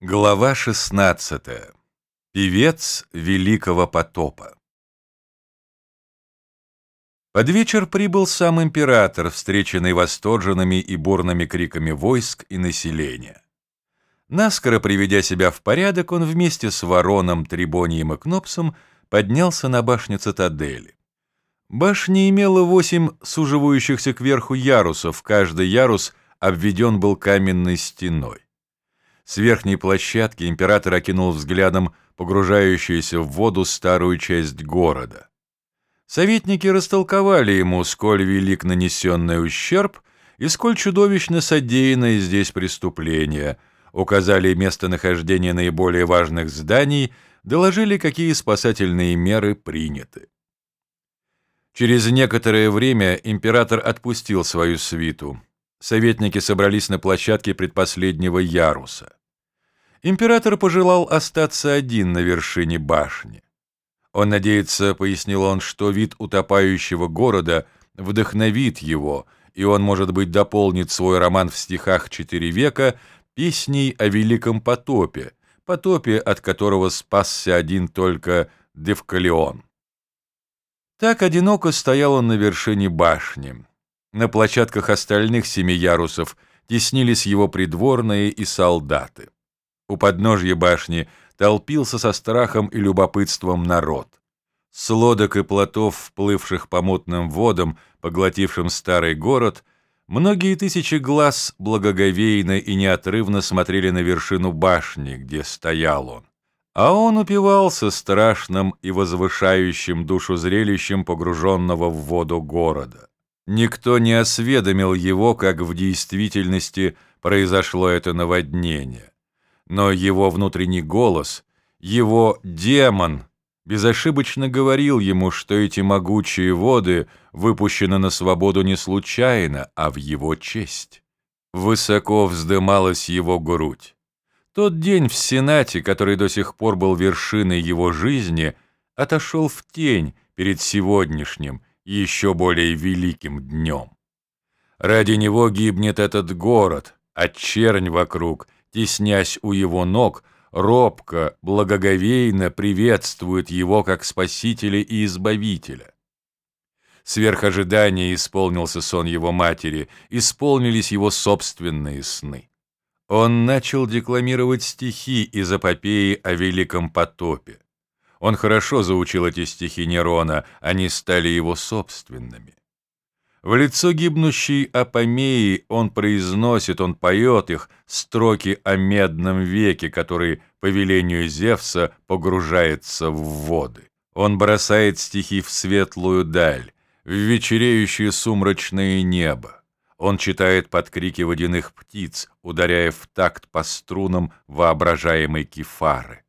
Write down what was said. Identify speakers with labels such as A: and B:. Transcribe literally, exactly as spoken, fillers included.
A: Глава шестнадцатая. Певец Великого потопа. Под вечер прибыл сам император, встреченный восторженными и бурными криками войск и населения. Наскоро приведя себя в порядок, он вместе с Вороном, Трибонием и Кнопсом поднялся на башню цитадели. Башня имела восемь суживающихся кверху ярусов, каждый ярус обведен был каменной стеной. С верхней площадки император окинул взглядом погружающуюся в воду старую часть города. Советники растолковали ему, сколь велик нанесенный ущерб и сколь чудовищно содеянное здесь преступление, указали местонахождение наиболее важных зданий, доложили, какие спасательные меры приняты. Через некоторое время император отпустил свою свиту. Советники собрались на площадке предпоследнего яруса. Император пожелал остаться один на вершине башни. Он надеется, пояснил он, что вид утопающего города вдохновит его, и он, может быть, дополнит свой роман в стихах «Четыре века» песней о Великом потопе, потопе, от которого спасся один только Девкалион. Так одиноко стоял он на вершине башни. На площадках остальных семи ярусов теснились его придворные и солдаты. У подножья башни толпился со страхом и любопытством народ. С лодок и плотов, вплывших по мутным водам, поглотившим старый город, многие тысячи глаз благоговейно и неотрывно смотрели на вершину башни, где стоял он. А он упивался страшным и возвышающим душу зрелищем погруженного в воду города. Никто не осведомил его, как в действительности произошло это наводнение. Но его внутренний голос, его демон, безошибочно говорил ему, что эти могучие воды выпущены на свободу не случайно, а в его честь. Высоко вздымалась его грудь. Тот день в Сенате, который до сих пор был вершиной его жизни, отошел в тень перед сегодняшним, еще более великим днем. Ради него гибнет этот город, а чернь вокруг, теснясь у его ног, робко, благоговейно приветствует его как спасителя и избавителя. Сверх ожидания исполнился сон его матери, исполнились его собственные сны. Он начал декламировать стихи из эпопеи о Великом потопе. Он хорошо заучил эти стихи Нерона, они стали его собственными. В лицо гибнущей Апомеи он произносит, он поет их, строки о медном веке, который по велению Зевса погружается в воды. Он бросает стихи в светлую даль, в вечереющее сумрачное небо. Он читает под крики водяных птиц, ударяя в такт по струнам воображаемой кефары.